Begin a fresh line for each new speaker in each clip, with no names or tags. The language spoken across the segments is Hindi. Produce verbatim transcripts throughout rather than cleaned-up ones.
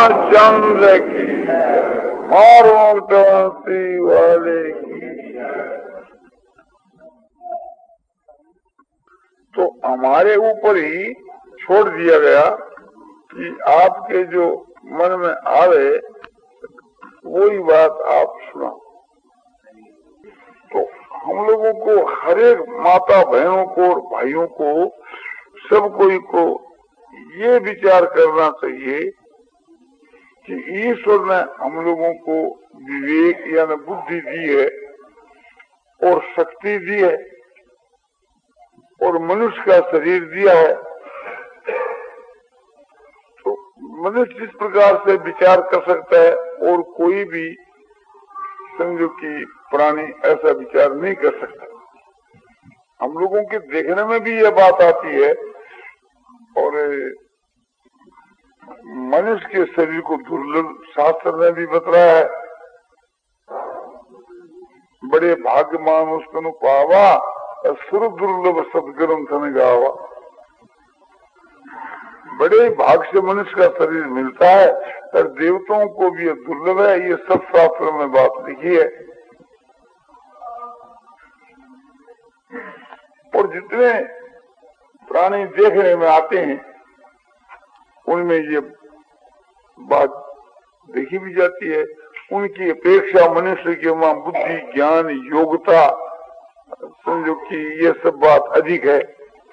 रामचंद्र की मारुति वाले की। तो हमारे ऊपर ही छोड़ दिया गया कि आपके जो मन में आवे वही बात आप सुना। तो हम लोगों को हर एक माता बहनों को और भाइयों को सब कोई को ये विचार करना चाहिए कि ईश्वर ने हम लोगों को विवेक यानी बुद्धि दी है और शक्ति दी है और मनुष्य का शरीर दिया है। तो मनुष्य इस प्रकार से विचार कर सकता है और कोई भी समझो कि प्राणी ऐसा विचार नहीं कर सकता। हम लोगों के देखने में भी यह बात आती है और मनुष्य के शरीर को दुर्लभ शास्त्र ने भी बतलाया है। बड़े भाग्यमान उसको पावा सुर दुर्लभ सदग्रंथ गावा। बड़े भाग से मनुष्य का शरीर मिलता है और देवताओं को भी यह दुर्लभ है। ये सब शास्त्रों में बात लिखी है। और जितने प्राणी देखने में आते हैं उनमें ये बात देखी भी जाती है। उनकी अपेक्षा मनुष्य के वहां बुद्धि ज्ञान योग्यता समझो कि ये सब बात अधिक है।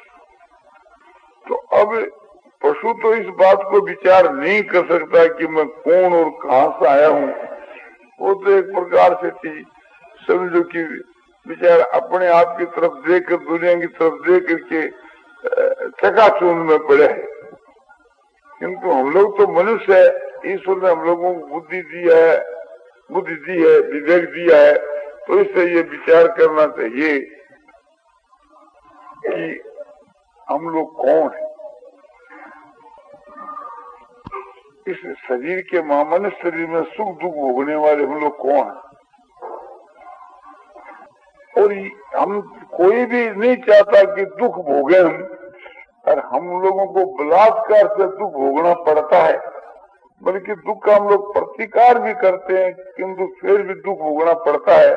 तो अब पशु तो इस बात को विचार नहीं कर सकता कि मैं कौन और कहां से आया हूँ। वो तो एक प्रकार से थी समझो कि विचार अपने आप की तरफ देख कर दुनिया की तरफ देख करके चकाचूंध में पड़े है। किंतु हम लोग तो मनुष्य है। ईश्वर ने हम लोगों को बुद्धि दिया है बुद्धि दी है विवेक दिया है। तो इससे ये विचार करना चाहिए कि हम लोग कौन है। इस शरीर के मामूली शरीर में सुख दुख भोगने वाले हम लोग कौन है। और हम कोई भी नहीं चाहता कि दुख भोगे हम, और हम लोगों को बलात्कार से दुख भोगना पड़ता है। बल्कि दुख का हम लोग प्रतिकार भी करते हैं किंतु फिर भी दुख भोगना पड़ता है।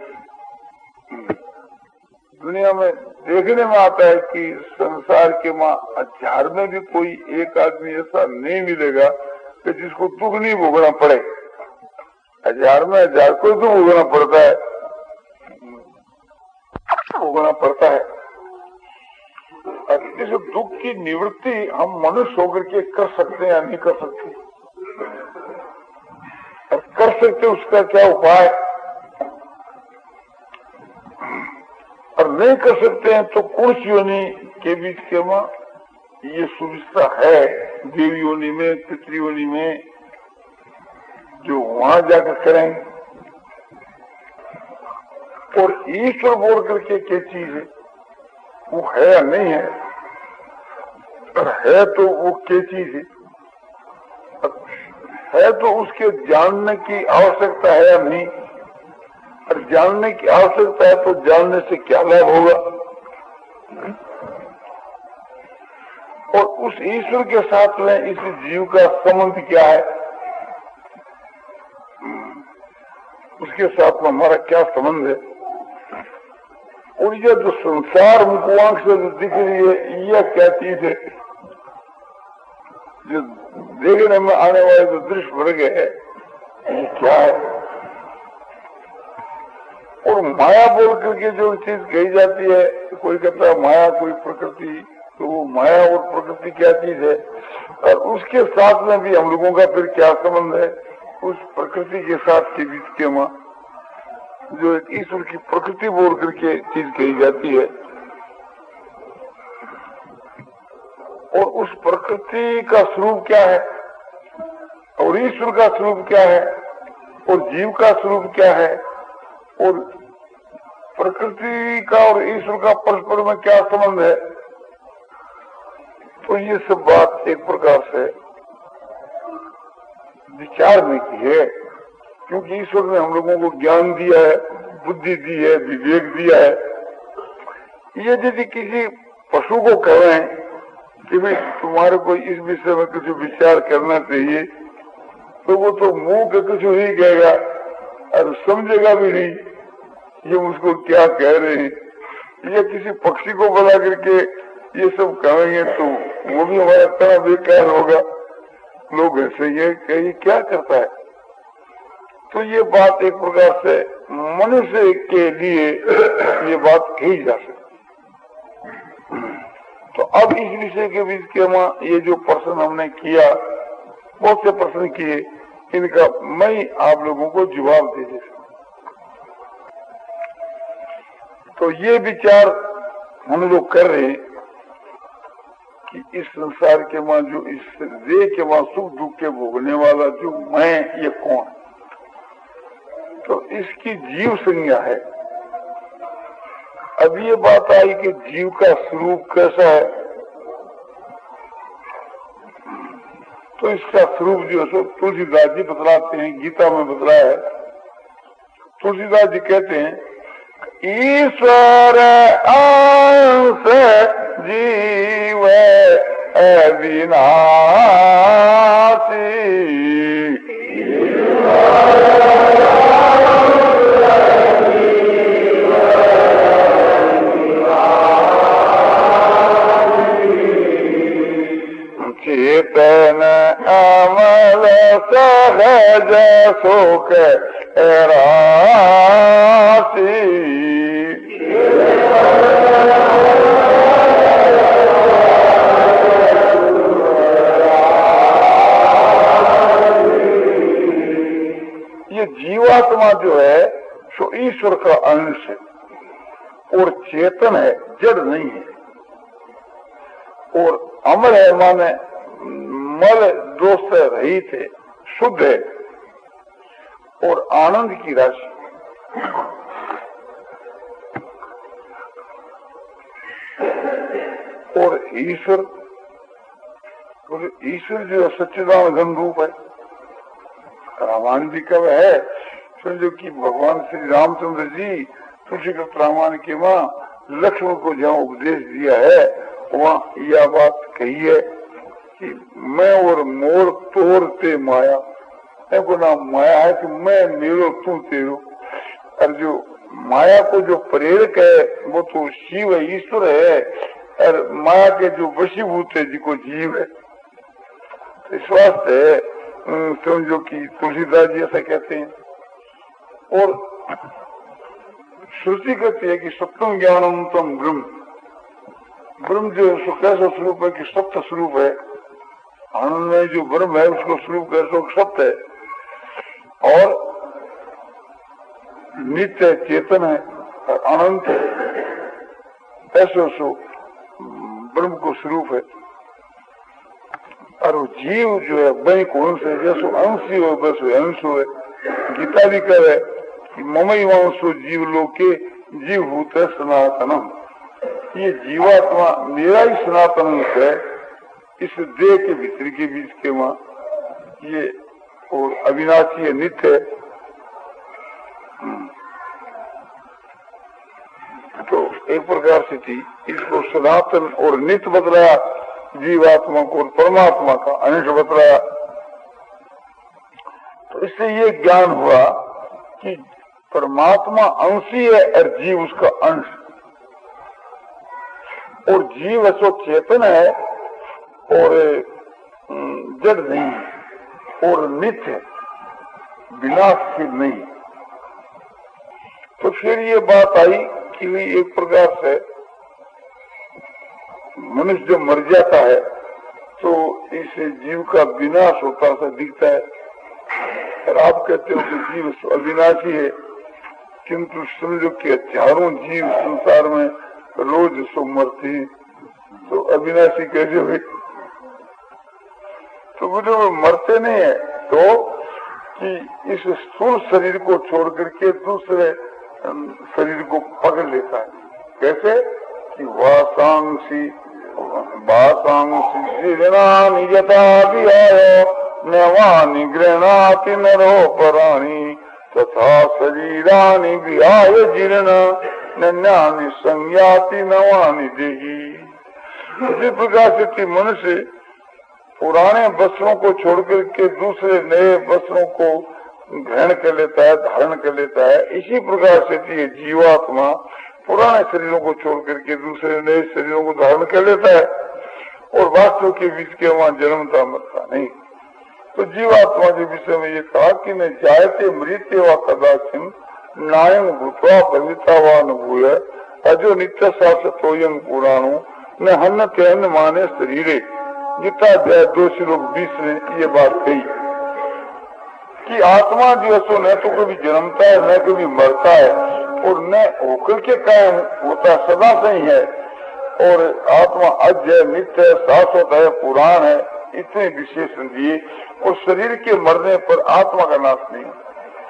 दुनिया में देखने में आता है कि संसार के माँ हजार में भी कोई एक आदमी ऐसा नहीं मिलेगा कि जिसको दुख नहीं भोगना पड़े। हजार में हजार को दुख भोगना पड़ता है भोगना पड़ता है। इस दुख की निवृत्ति हम मनुष्य होकर के कर सकते हैं या नहीं कर सकते। और कर सकते उसका क्या उपाय, और नहीं कर सकते हैं तो कौन सी योनि के बीच के मां ये सुविधा है देव योनि में पितृयोनि में जो वहां जाकर करें। और ईश्वर बोल करके क्या चीज है वो है या नहीं है, और है तो वो क्या चीज है, है तो उसके जानने की आवश्यकता है या नहीं, और जानने की आवश्यकता है तो जानने से क्या लाभ होगा। और उस ईश्वर के साथ में इस जीव का संबंध क्या है, उसके साथ में हमारा क्या संबंध है। और यह जो संसार मुखवांक से जो दिख रही है यह क्या चीज है, जो देखने में आने वाले जो दृश्य भर गए है ये क्या है। और माया बोल करके जो चीज कही जाती है, कोई कहता है माया कोई प्रकृति, तो वो माया और प्रकृति क्या चीज है, और उसके साथ में भी हम लोगों का फिर क्या संबंध है। उस प्रकृति के साथ के बीच के मां जो एक ईश्वर की प्रकृति बोल करके चीज कही जाती है, और उस प्रकृति का स्वरूप क्या है, और ईश्वर का स्वरूप क्या है, और जीव का स्वरूप क्या है, और प्रकृति का और ईश्वर का परस्पर में क्या संबंध है। तो ये सब बात एक प्रकार से विचारने की है, क्योंकि ईश्वर ने हम लोगों को ज्ञान दिया है, बुद्धि दी है, विवेक दिया है। ये यदि किसी पशु को कहें कि भाई तुम्हारे को इस विषय में कुछ विचार करना चाहिए, तो वो तो मुंह के कुछ नहीं कहेगा और समझेगा भी नहीं ये उसको क्या कह रहे हैं। ये किसी पक्षी को बुला करके ये सब कहेंगे तो वो भी हमारा तरह बेकार होगा। लोग ऐसे ये कहे क्या करता है। तो ये बात एक प्रकार से मनुष्य के लिए ये बात कही जा सकती। तो अब इस विषय के बीच के में ये जो प्रश्न हमने किया, बहुत से प्रश्न किए, इनका मैं आप लोगों को जवाब दे दे सकता। तो ये विचार हम लोग कर रहे हैं कि इस संसार के मां जो इस देह के मां सुख दुख के भोगने वाला जो मैं, ये कौन है। तो इसकी जीव संज्ञा है। अब ये बात आई कि जीव का स्वरूप कैसा है। तो इसका स्वरूप जो है तुलसीदास जी बतलाते हैं, गीता में बतलाया है। तुलसीदास जी कहते हैं ईश्वर अंश जीव अविनाशी, चेतन अमल सहज सुख राशि, ये जीवात्मा जो है सो ईश्वर का अंश है और चेतन है, जड़ नहीं है। और अमर है माने मल दोष से रहित है, शुद्ध है और आनंद की राशि। और ईश्वर ईश्वर जो सच्चिदानंद घन रूप है। रामायण जी का है, समझो कि भगवान श्री रामचंद्र जी तुलसी के रामायण के मां लक्ष्मण को जहाँ उपदेश दिया है वहाँ यह बात कही है कि मैं और मोर तोड़ते माया, को ना माया है कि मैं मेरो तू तेरो। और जो माया को जो प्रेरक है वो तो शिव है, ईश्वर है, और माया के जो वशीभूत है जिको जीव है। तो इस वास्ते समझो कि तुलसीदास जी ऐसा कहते हैं। और श्रुति कहती है कि सप्तम ज्ञानम तम ब्रह्म, ब्रह्म जो कैसा स्वरूप है कि सत्य स्वरूप है। आनंद में जो ब्रह्म है उसको स्वरूप कैसा सत्य है और नित्य चेतन है और अनंत है, ऐसा सो ब्रह्म को स्वरूप है। और वो जीव जो है वही को अंश है, जैसो अंश हो बस अंश हो है। गीता भी कह रहे कि ममई वंशो जीव लोके जीव भूत है सनातनम, ये जीवात्मा मेरा ही सनातन है। इस देह के भीतर के बीच के मां ये और अविनाशी है, नित्य है। तो एक प्रकार से थी इसको सनातन और नित्य बतलाया, जीवात्मा को और परमात्मा का अंश बतलाया। तो इससे ये ज्ञान हुआ कि परमात्मा अंशी है और जीव उसका अंश, और जीव ऐसो चेतन है और जड़ नहीं और नित्य विनाशशील नहीं। तो फिर ये बात आई कि एक प्रकार से मनुष्य जब मर जाता है तो इससे जीव का विनाश होता सा दिखता है। और आप कहते हो कि जीव अविनाशी है, किंतु समझो कि हजारों जीव संसार में रोज सो मरते हैं, तो अविनाशी कैसे हुए। तो वो जो मरते नहीं है तो कि इस स्थूल शरीर को छोड़ करके दूसरे शरीर को पकड़ लेता है। कैसे कि वासांसी वासांसी जीर्णानि यथा विहाय नवानि गृह्णाति नरो पराणि तथा शरीरानि विहाय जीर्ण नन्यानि संज्ञाति नवानि देहि। इसी प्रकार से मनुष्य पुराने वस्त्रों को छोड़कर के दूसरे नए वस्त्रों को ग्रहण कर लेता है, धारण कर लेता है। इसी प्रकार से ये जीवात्मा पुराने शरीरों को छोड़ करके दूसरे नए शरीरों को धारण कर लेता है और वास्तव के बीच के वहां जन्मता मरता नहीं। तो जीवात्मा के विषय में ये कहा कि न जायते मृत्य व कदाचिन नायं भूत्वा भविता व अनुभूय अजो नित्य शाश्वतोयं पुराणो न हन्नते हन्न माने शरीरे। गीता अध्याय दो श्लोक बीस में ये बात कही कि आत्मा जो है सो न तो कभी जन्मता है न कभी मरता है और न होकर के कायम होता, सदा से ही है। और आत्मा अजय नित्य शाश्वत है, पुराण है, इतने विशेषण दिए। और शरीर के मरने पर आत्मा का नाश नहीं होता।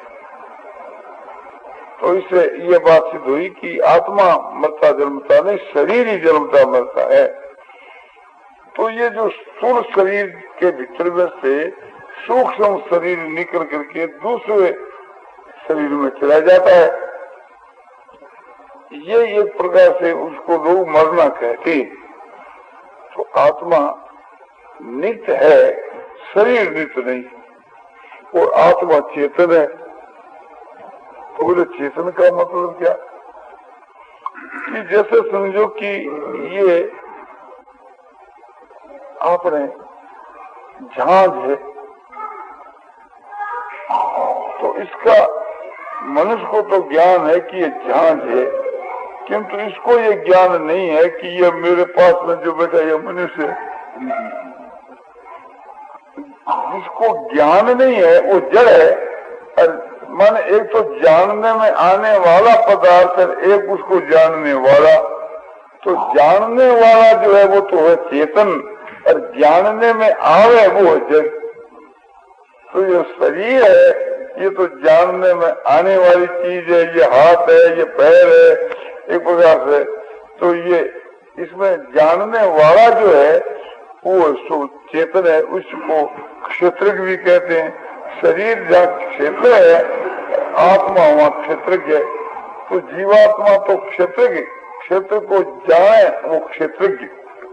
तो इससे ये बात सिद्ध हुई कि आत्मा मरता जन्मता नहीं, शरीर ही जन्मता मरता है। तो ये जो स्थूल शरीर के भीतर में से सूक्ष्म शरीर निकल करके दूसरे शरीर में चला जाता है, ये एक प्रकार से उसको लोग मरना कहते हैं। तो आत्मा नित्य है, शरीर नित्य नहीं। और आत्मा चेतन है। तो बोले चेतन का मतलब क्या? कि जैसे समझो कि ये आपने जहाज है, तो इसका मनुष्य को तो ज्ञान है कि ये जहाज है, किंतु इसको ये ज्ञान नहीं है कि ये मेरे पास में जो बैठा ये मनुष्य है। जिसको ज्ञान नहीं है वो जड़ है। और मन एक तो जानने में आने वाला पदार्थ है, एक उसको जानने वाला। तो जानने वाला जो है वो तो है चेतन, और जानने में आवे वो है जड़। तो ये शरीर है, ये तो जानने में आने वाली चीज है, ये हाथ है, ये पैर है, एक प्रकार से। तो ये इसमें जानने वाला जो है वो सो चेतन है, उसको क्षेत्रज्ञ भी कहते हैं। शरीर जहाँ क्षेत्र है, आत्मा वहाँ क्षेत्रज्ञ है। तो जीवात्मा तो क्षेत्रज्ञ, क्षेत्र को जाने वो क्षेत्रज्ञ।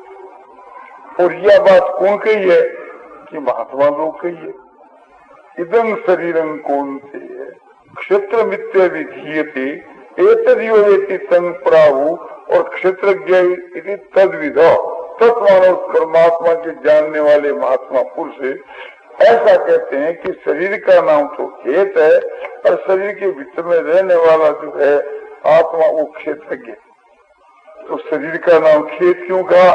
और यह बात कौन कही है? कि महात्मा लोग कही है। इदं शरीरं कौन से है क्षेत्र मित्य विधीयते एतद्योवेति तंग प्राहु। और क्षेत्रज्ञ तद्विध तत्मानव परमात्मा के जानने वाले महात्मा पुरुष ऐसा कहते हैं कि शरीर का नाम तो खेत है, और शरीर के भीतर में रहने वाला जो है आत्मा वो क्षेत्रज्ञ। तो शरीर का नाम खेत क्यों कहा?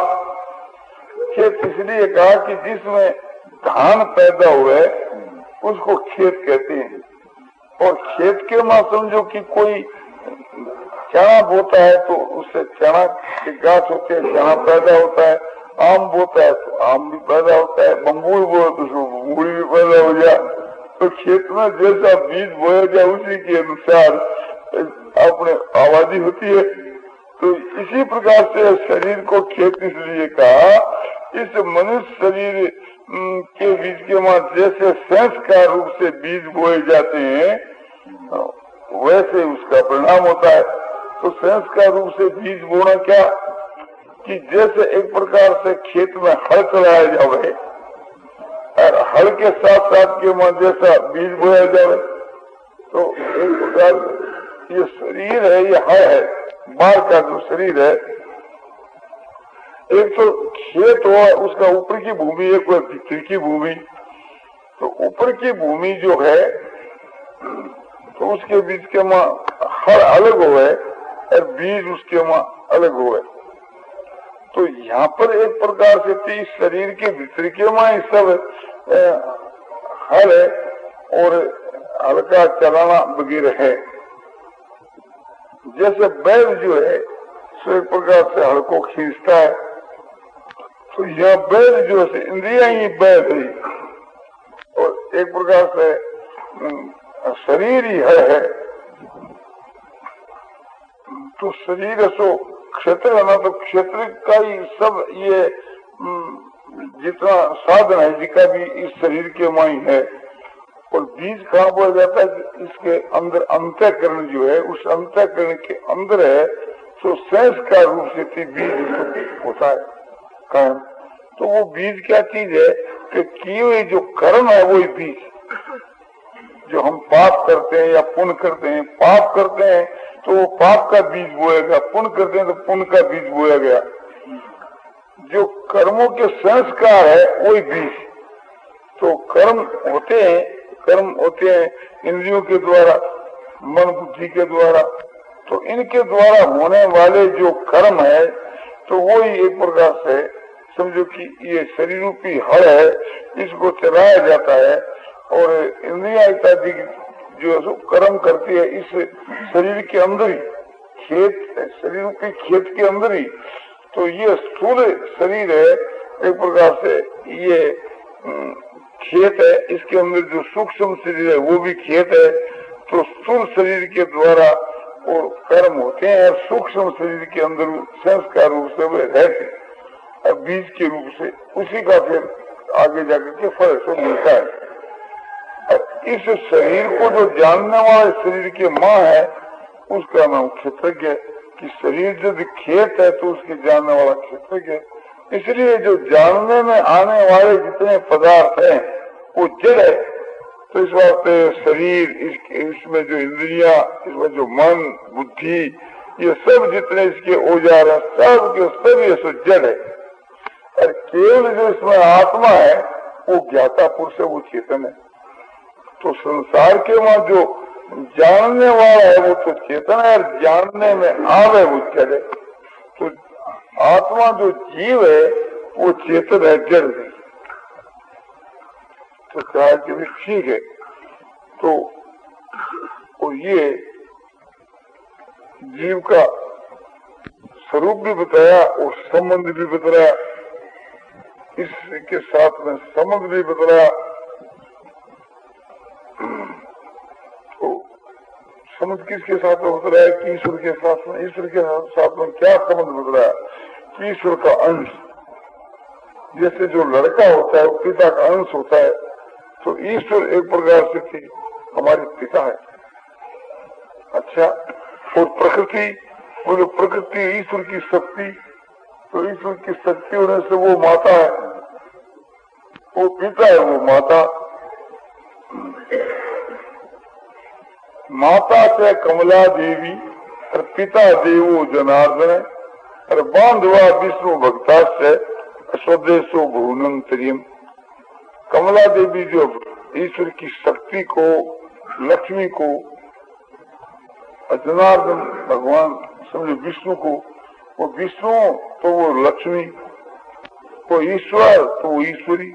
खेत इसलिए कहा कि जिसमें धान पैदा हुए उसको खेत कहते हैं। और खेत के मां समझो कि कोई चना बोता है तो उससे चना के गाछ होते हैं, चना पैदा होता है। आम बोता है तो आम भी पैदा होता है, बम्बूल बोए तो बम्बूल भी पैदा हो जाए। तो खेत में जैसा बीज बोया जाए उसी के अनुसार अपने आबादी होती है। तो इसी प्रकार से शरीर को खेत इसलिए कहा, इस मनुष्य शरीर के बीज के मां जैसे संस्कार रूप से बीज बोए जाते हैं वैसे उसका परिणाम होता है। तो संस्कार रूप से बीज बोना क्या कि जैसे एक प्रकार से खेत में हल चलाया जावे और हल के साथ साथ के मां जैसा बीज बोया जावे। तो एक प्रकार ये शरीर है, ये हल है, बाहर का जो शरीर है। एक तो खेत हुआ उसका ऊपर की भूमि, एक हुआ भीतर की भूमि। तो ऊपर की भूमि जो है तो उसके बीच के मां हर अलग हुए और बीज उसके मां अलग हुए। तो यहाँ पर एक प्रकार से तीस शरीर के भीतर के मां सब हल है और हल्का चलाना वगैरह है। जैसे बैल जो है सो एक प्रकार से हल को खींचता है। तो यह बैल जो है इंद्रिया ही बैल है और एक प्रकार से शरीर ही है, है। तो शरीर सो क्षेत्र है ना, तो क्षेत्र का ही सब ये जितना साधन है जिसका भी इस शरीर के माई है। और बीज कहाँ बोला जाता है? इसके अंदर अंतःकरण जो है, उस अंतःकरण के अंदर है तो संस्कार रूप से बीज होता है कायम। तो वो बीज क्या चीज है? कि किए हुए जो कर्म है वही बीज। जो हम पाप करते हैं या पुण्य करते हैं, पाप करते हैं तो वो पाप का बीज बोया गया, पुण्य करते हैं तो पुण्य का बीज बोया गया। जो कर्मों के संस्कार है वही बीज। तो कर्म होते हैं, कर्म होते हैं इंद्रियों के द्वारा, मन बुद्धि के द्वारा। तो इनके द्वारा होने वाले जो कर्म है तो वो ही एक प्रकार से समझो कि ये शरीर रूपी हल है, इसको चलाया जाता है। और इंद्रिया इत्यादि जो कर्म करती है इस शरीर के अंदर ही, खेत शरीर रूपी खेत के अंदर ही। तो ये स्थूल शरीर है एक प्रकार से, ये खेत है, इसके अंदर जो सूक्ष्म शरीर है वो भी खेत है। तो स्थूल शरीर के द्वारा और कर्म होते हैं और सूक्ष्म शरीर के अंदर संस्कार रूप से वे रहते हैं और बीज के रूप से उसी का फिर आगे जाकर के फल से मिलता है। इस शरीर को जो जानने वाले शरीर के माँ है उसका नाम क्षेत्रज्ञ है। कि शरीर यदि खेत है तो उसके जानने वाला क्षेत्रज्ञ है। इसलिए जो जानने में आने वाले जितने पदार्थ हैं वो जड़ है। तो इस वास्ते शरीर, इस, इसमें जो इंद्रिया, इसमें जो मन बुद्धि, ये सब जितने इसके औजार है सब के सब ये सब जड़ है। और केवल जो इसमें आत्मा है वो ज्ञाता पुरुष है, वो चेतन है। तो संसार के वहां जो जानने वाला है वो तो चेतन है और जानने में आवे वो जड़ है। तो आत्मा जो जीव है वो चेतन है, जड़ नहीं। तो कहा कि भी ठीक है। तो और ये जीव का स्वरूप भी बताया और संबंध भी बताया, इसके साथ में संबंध भी बताया। तो संबंध किसके साथ में बताया कि ईश्वर के साथ में, ईश्वर के साथ में क्या संबंध बताया कि ईश्वर का अंश, जैसे जो लड़का होता है वो पिता का अंश होता है। तो ईश्वर एक प्रकार से थी हमारे पिता है। अच्छा, और प्रकृति, वो जो प्रकृति ईश्वर की शक्ति, तो ईश्वर की शक्ति होने से वो माता है, वो पिता है, वो माता। माता से कमला देवी और पिता देवो जनार्दन और बांधवा विष्णु भक्ता से स्वदेशो भुवनंतरियम। कमला देवी जो ईश्वर की शक्ति को, लक्ष्मी को, जनार्दन भगवान समझो विष्णु को, वो विष्णु तो वो लक्ष्मी, वो ईश्वर तो वो ईश्वरी।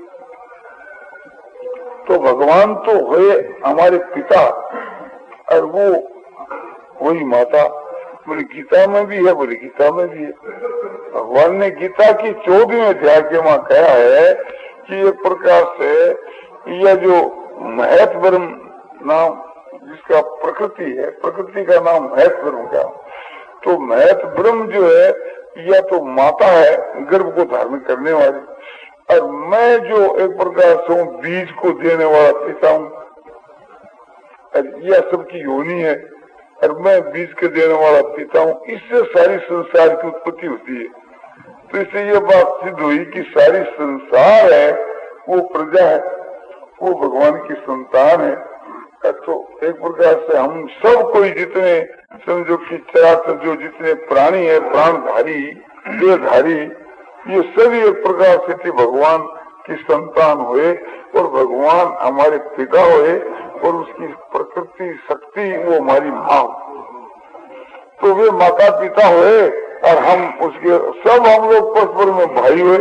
तो भगवान तो है हमारे पिता और वो वही माता। बोले गीता में भी है, बोले गीता में भी है। भगवान ने गीता की चौदहवें अध्याय के वहां कहा है कि एक प्रकार से यह जो महत ब्रह्म नाम जिसका प्रकृति है, प्रकृति का नाम महत ब्रह्म का, तो महत ब्रह्म जो है यह तो माता है गर्भ को धारण करने वाली, और मैं जो एक प्रकार से हूँ बीज को देने वाला पिता हूँ, और यह सबकी योनि है और मैं बीज के देने वाला पिता हूँ। इससे सारी संसार की उत्पत्ति होती है। तो इससे ये बात सिद्ध हुई कि सारी संसार है वो प्रजा है, वो भगवान की संतान है। तो एक प्रकार से हम सब कोई जितने समझो कि चराचर जो जितने प्राणी है, प्राणधारी, देहधारी, ये सभी एक प्रकार से थी भगवान की संतान हुए और भगवान हमारे पिता हुए और उसकी प्रकृति शक्ति वो हमारी माँ। तो वे माता पिता हुए और हम उसके सब हम लोग परस्पर में भाई हुए।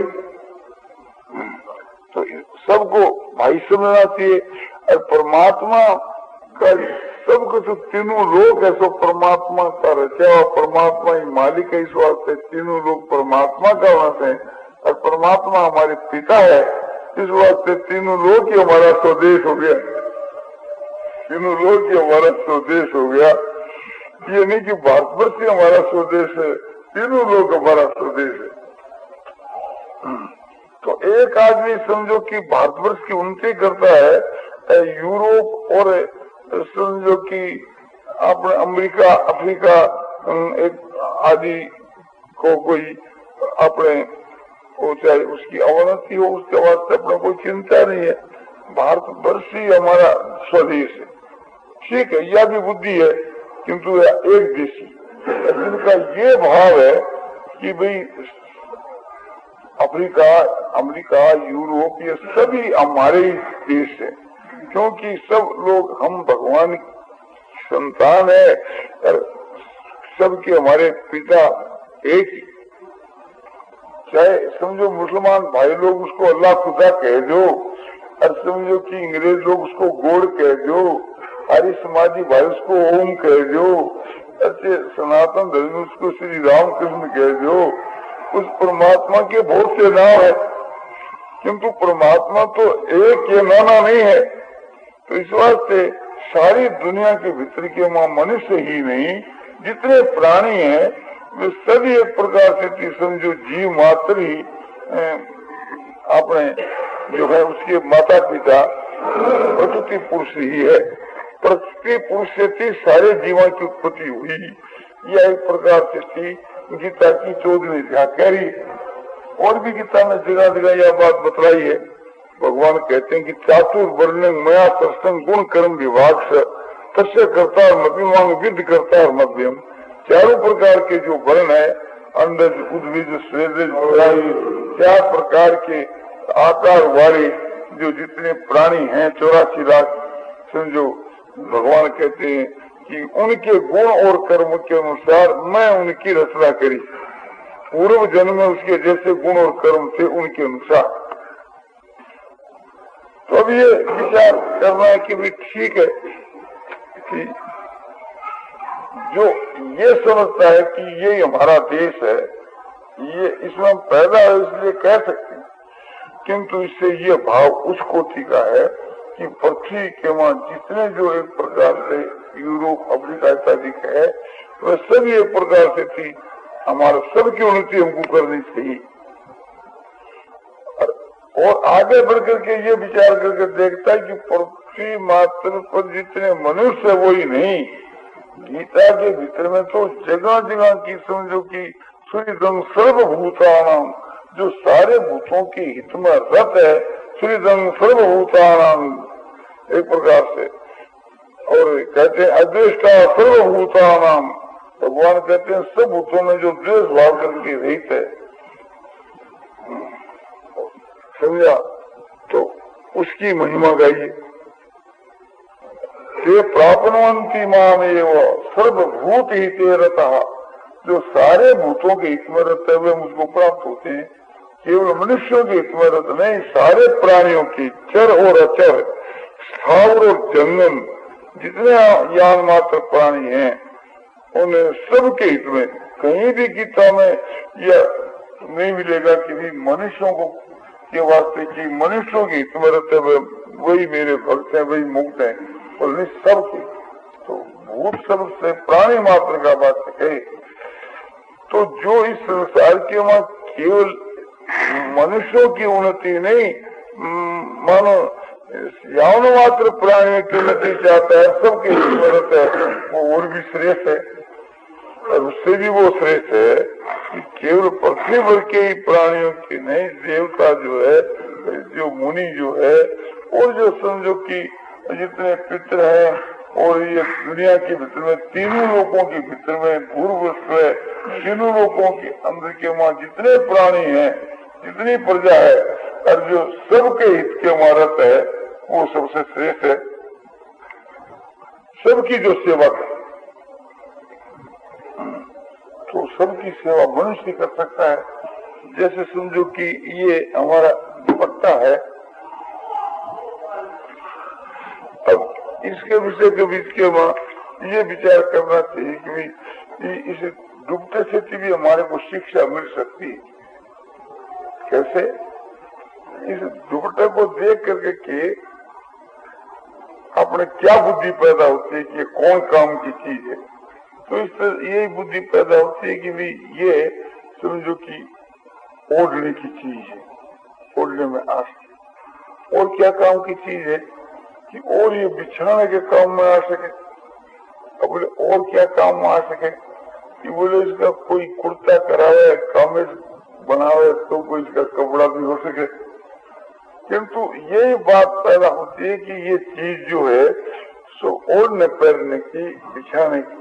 तो सबको भाई समझना चाहिए। और परमात्मा का सबको तो तीनों लोग है, सो परमात्मा का रचा हुआ, परमात्मा ही मालिक है। इस वास्ते तीनों लोग परमात्मा का वंश है और परमात्मा हमारे पिता है। इस वास्ते तीनों लोग ही हमारा स्वदेश हो गया, तीनों लोग ही हमारा स्वदेश हो गया। ये नहीं कि भारतवर्ष ही हमारा स्वदेश है, तीनों लोग हमारा स्वदेश है। तो एक आदमी समझो कि भारतवर्ष की उन्नति करता है, यूरोप और समझो कि अपने अमेरिका, अफ्रीका एक आदि को कोई अपने वो चाहे उसकी अवनति हो, उसके वास्ते अपने कोई चिंता नहीं है। भारतवर्ष ही हमारा स्वदेश है, ठीक है, यह भी बुद्धि है, किंतु एक देशी जिनका ये भाव है कि भाई अफ्रीका, अमेरिका, यूरोप, ये सभी हमारे ही देश है, क्योंकि सब लोग हम भगवान संतान है, सबके हमारे पिता एक ही। चाहे समझो मुसलमान भाई लोग उसको अल्लाह खुदा कह दो, और समझो कि अंग्रेज लोग उसको गोड़ कह दो, आर्य समाजी भाई उसको ओम कह दो, अच्छे सनातन धर्म उसको श्री राम कृष्ण कह दो। उस परमात्मा के बहुत से नाम है, किंतु परमात्मा तो एक ये नाना नहीं है। तो इस वास्ते सारी दुनिया के भीतर के मां मनुष्य ही नहीं, जितने प्राणी हैं वे सभी एक प्रकार से समझो जीव मात्र ही अपने जो है उसके माता पिता प्रकृति पुरुष ही है। प्रकृति पुरुष से थी सारे जीवों की उत्पत्ति हुई। यह एक प्रकार से थी गीता की चौदहवीं अध्याय। और भी गीता में जगह जगह यह बात बतलाई है। भगवान कहते हैं कि चातुर वर्ण मया सत्संग गुण कर्म विभाग से तस्य करता मध्यमांग विद्ध करता और मध्यम। चारों प्रकार के जो वर्ण है, अंडज, उद्भिज, स्वेदज, चार प्रकार के आकार वाले जो जितने प्राणी हैं, चौरासी लाख समझो, भगवान कहते हैं कि उनके गुण और कर्म के अनुसार मैं उनकी रचना करी। पूर्व जन्म में उसके जैसे गुण और कर्म थे उनके अनुसार। तो अब ये विचार करना है कि भी ठीक है कि जो ये समझता है कि ये हमारा देश है, ये इसमें हम पैदा है इसलिए कह सकते हैं, किंतु इससे ये भाव उस कोटि का है कि पृथ्वी के वहां जितने जो एक प्रकार से यूरोप, अफ्रीका इत्यादि है, वह सभी एक प्रकार से थी। हमारा सबकी उन्नति हमको करनी चाहिए। और आगे बढ़ करके ये विचार करके देखता है कि पृथ्वी मात्र पर जितने मनुष्य है वो ही नहीं, गीता के भीतर में तो जगह जगह की समझो कि सूर्यदंग सर्वभूतानाम, जो सारे भूतों के हित में रत है, सूर्यदंग सर्वभूतानाम एक प्रकार से। और कहते हैं अद्वेष्टा सर्वभूतानाम, भगवान कहते हैं सब भूतों में जो द्वेष भाव करके रहित है, समझा, तो उसकी महिमा गाइए। ते प्राप्नुवन्ति मामेव सर्वभूत हिते रतः, जो सारे भूतों के हित में रहते हुए मुझको प्राप्त होते हैं। केवल मनुष्यों के हित में रहते नहीं, सारे प्राणियों की, चर और अचर, स्थावर और जंगम, जितने यान मात्र प्राणी हैं उन सबके हित में। कहीं भी गीता में यह नहीं मिलेगा कि भी मनुष्यों को के वास्ते की मनुष्यों के हित में रहते हुए वही मेरे भक्त हैं, वही मुक्त हैं, और नहीं सबके। तो भूत सब से प्राणी मात्र का बात है। तो जो इस संसार के वहां केवल मनुष्यों की उन्नति नहीं, मानो यावन मात्र प्राणियों की उन्नति चाहता है, सबके हित में रहता है, वो और भी श्रेष्ठ है। और उससे भी वो श्रेष्ठ है कि केवल पृथ्वी भर के ही प्राणियों की नहीं, देवता जो है, जो मुनि जो है, और जो समझो कि जितने पितर हैं, और ये दुनिया के भीतर में तीनों लोगों के भीतर में पूर्व है, तीनों लोगों के अंदर के वहां जितने प्राणी हैं, जितनी प्रजा है, और जो सबके हित के मारत है, वो सबसे श्रेष्ठ है। सबकी जो सेवा है, तो सबकी सेवा मनुष्य कर सकता है। जैसे समझो कि ये हमारा दुपट्टा है, अब इसके विषय के बीच के वहां ये विचार करना चाहिए कि इस दुपट्टे से भी हमारे को शिक्षा मिल सकती है। कैसे? इस दुपट्टे को देख करके के अपने क्या बुद्धि पैदा होती है कि कौन काम की चीज है। तो इस तरह यही बुद्धि पैदा होती है कि भी ये समझो कि ओढ़ने की चीज है, ओढ़ने में आ सके। और क्या काम की चीज है कि और ये बिछाने के काम में आ सके। अब बोले और क्या काम में आ सके कि बोले इसका कोई कुर्ता करावे, कामेज बनावे तो कोई इसका कपड़ा भी हो सके। किंतु यही बात पैदा होती है कि ये चीज जो है सो ओढ़ने पहनने की, बिछाने की,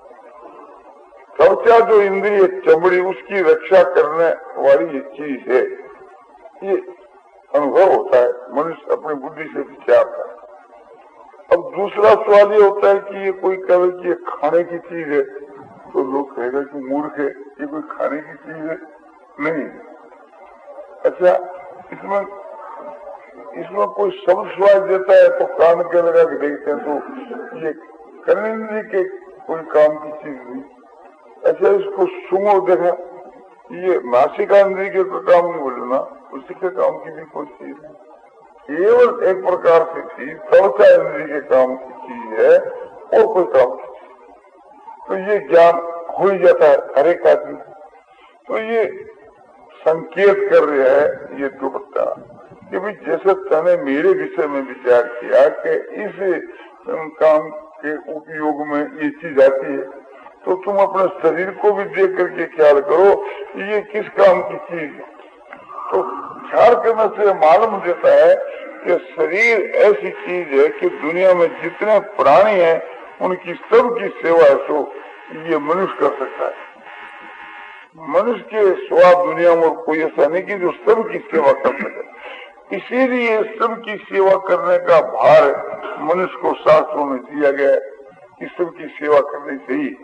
त्वचा जो इंद्रिय चमड़ी उसकी रक्षा करने वाली ये चीज है। ये अनुभव होता है, मनुष्य अपनी बुद्धि से विचारता है। अब दूसरा सवाल ये होता है कि ये कोई कहे कि ये खाने की चीज है, तो लोग कहेगा कि मूर्ख है, ये कोई खाने की चीज है नहीं। अच्छा, इसमें इसमें कोई शब्द स्वाद देता है तो कान के लगा के देखते हैं तो ये कर्मेंद्रिय के कोई काम की चीज नहीं। अच्छा, इसको सुंगो देखा, ये नासिका इंद्रिय के काम नहीं बोलना, उसी के काम की भी कोई चीज नहीं, केवल एक प्रकार की चीज त्वचा इंद्रिय के काम की चीज है और कोई काम की चीज। तो ये ज्ञान हो ही जाता है हर एक आदमी। तो ये संकेत कर रहा है ये दुपट्टा कि भाई जैसे तने मेरे विषय में विचार किया कि इस काम के उपयोग में ये चीज आती है, तो तुम अपने शरीर को भी देख करके ख्याल करो ये किस काम की चीज है। तो ख्याल करने से मालूम देता है कि शरीर ऐसी चीज है कि दुनिया में जितने प्राणी हैं उनकी सबकी सेवा तो ये मनुष्य कर सकता है। मनुष्य के सिवा दुनिया में कोई ऐसा नहीं कि जो सबकी सेवा कर सके। इसीलिए सबकी सेवा करने का भार मनुष्य को शास्त्रों में दिया गया है कि सबकी सेवा करनी चाहिए।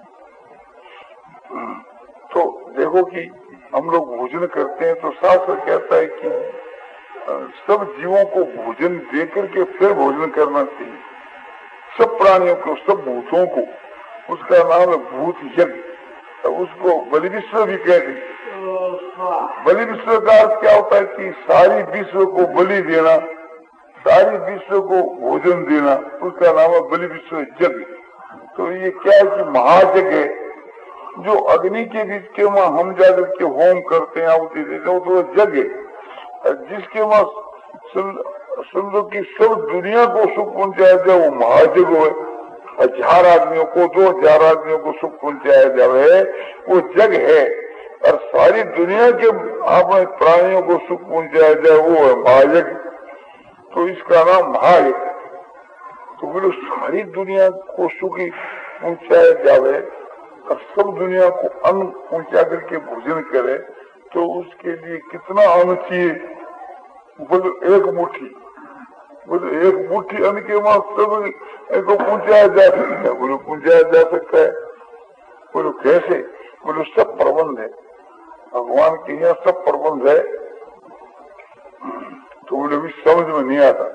तो देखो कि हम लोग भोजन करते हैं तो शास्त्र कहता है कि सब जीवों को भोजन देकर के फिर भोजन करना चाहिए, सब प्राणियों को, सब भूतों को। उसका नाम है भूत यज्ञ, तो उसको बलि विश्व भी कहते हैं। बलि विश्व का अर्थ क्या होता है कि सारी विश्व को बलि देना, सारी विश्व को भोजन देना, उसका नाम है बलि विश्व यज्ञ। तो ये क्या है कि महायज्ञ है, जो अग्नि के बीच के वहां हम जाकर के होम करते हैं, आहुति देते हैं, तो यज्ञ है। जिसके वहां समझो कि सब दुनिया को सुख पहुंचाया जाए वो महायज्ञ है। हजार आदमियों को, दो हजार आदमियों को सुख पहुंचाया जाए वो जग है, और सारी दुनिया के आपने प्राणियों को सुख पहुंचाया जाए वो है महायज्ञ। तो इसका नाम महायज्ञ। तो बोलो सारी दुनिया को सुख पहुंचाया जाए और सब दुनिया को अन्न पहुंचा करके भोजन करे तो उसके लिए कितना अन्न चाहिए? बोलो एक मुट्ठी, बोलो एक मुट्ठी अन्न के वहां सब को पहुंचाया जा सकता है। बोलो पहुंचाया जा सकता है। बोलो कैसे? बोलो सब प्रबंध है, भगवान के यहाँ सब प्रबंध है। तो बोले भी समझ में नहीं आता।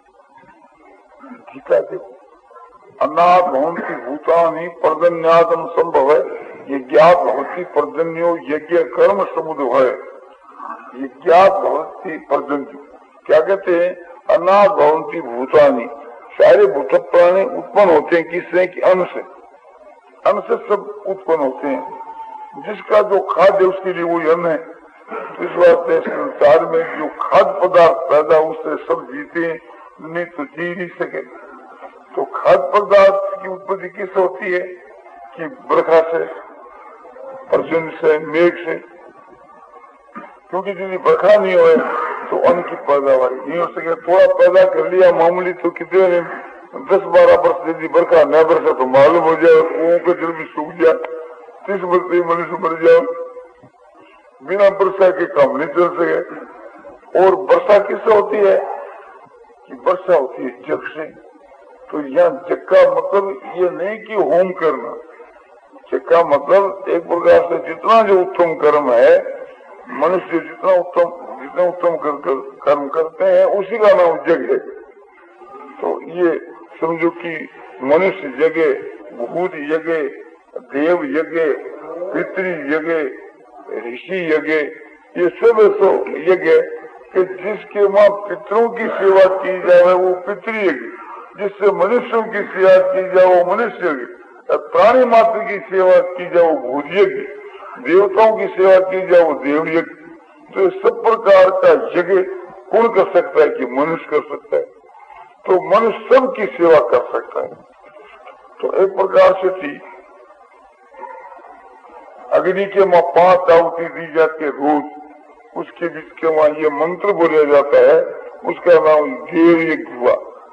गीता देखो, अन्नात् भवन्ति भूतानि पर्जन्यादम संभव है, यज्ञात् भवति पर्जन्यो यज्ञ कर्म समुद्भव है। यज्ञात् भवति पर्जन्यो क्या कहते हैं? अन्नात् भवन्ति भूतानि, सारे भूत प्राणी उत्पन्न होते हैं किससे? कि अन्न से। अन्न से सब उत्पन्न होते हैं। जिसका जो खाद्य उसके लिए वही अन्न है। तो इस वास्ते संसार में जो खाद्य पदार्थ पैदा उससे सब जीते हैं, नहीं तो जी नहीं सके। तो खाद्य पदार्थ की उत्पत्ति किससे होती है? कि बरखा से, पर्जन्य से, मेघ से। क्योंकि यदि बरखा नहीं हो तो अन्न की पैदावार नहीं हो सके। थोड़ा पैदा कर लिया मामूली तो कितने ने दस बारह वर्ष यदि बरखा न बरसा तो मालूम हो जाए कुओं का जल भी सूख जाए, तीस वर्ष मनुष्य मर जाए। बिना वर्षा के काम नहीं चल सके। और वर्षा किससे होती है? कि वर्षा होती है जग से। तो यहाँ जग का मतलब ये नहीं कि होम करना, जग का मतलब एक प्रकार से जितना जो उत्तम कर्म है, मनुष्य जितना उत्तम जितना उत्तम कर, कर, कर्म करते हैं उसी का नाम जग है। तो ये समझो कि मनुष्य यज्ञ, भूत यज्ञ, देव यज्ञ, पितृ यज्ञ, ऋषि यज्ञ, ये सब ऐसा यज्ञ कि जिसके वहां पितरों की सेवा की जाए वो पितृयज्ञ, जिससे मनुष्यों की सेवा की जाए वो मनुष्य यज्ञ, प्राणी मात्र की सेवा की जाए वो भूत यज्ञ, देवताओं की सेवा की जाए वो देव यज्ञ। तो सब प्रकार का यज्ञ कौन कर सकता है? कि मनुष्य कर सकता है। तो मनुष्य सबकी सेवा कर सकता है। तो एक प्रकार से थी अग्नि के वहां पांच आहुति दी जाती है रोज, उसके बीच के वहां ये मंत्र बोला जाता है, उसका नाम देव यज्ञ हुआ।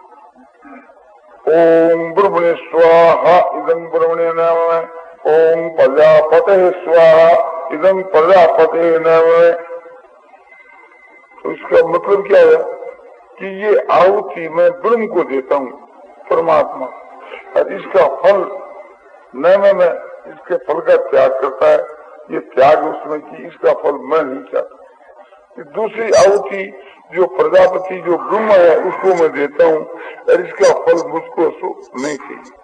ओम ब्रह्मणे स्वाहा इदं ब्रह्मणे नाम, ओम प्रजापते स्वाहा इदं प्रजापते नाम। तो इसका मतलब क्या है कि ये आहुति मैं ब्रह्म को देता हूँ, परमात्मा, और इसका फल न मैं इसके फल का त्याग करता है, ये त्याग उसमें कि इसका फल मैं नहीं चाहता। दूसरी आहुति जो प्रजापति जो ब्रह्म है उसको मैं देता हूँ, और इसका फल मुझको नहीं चाहिए।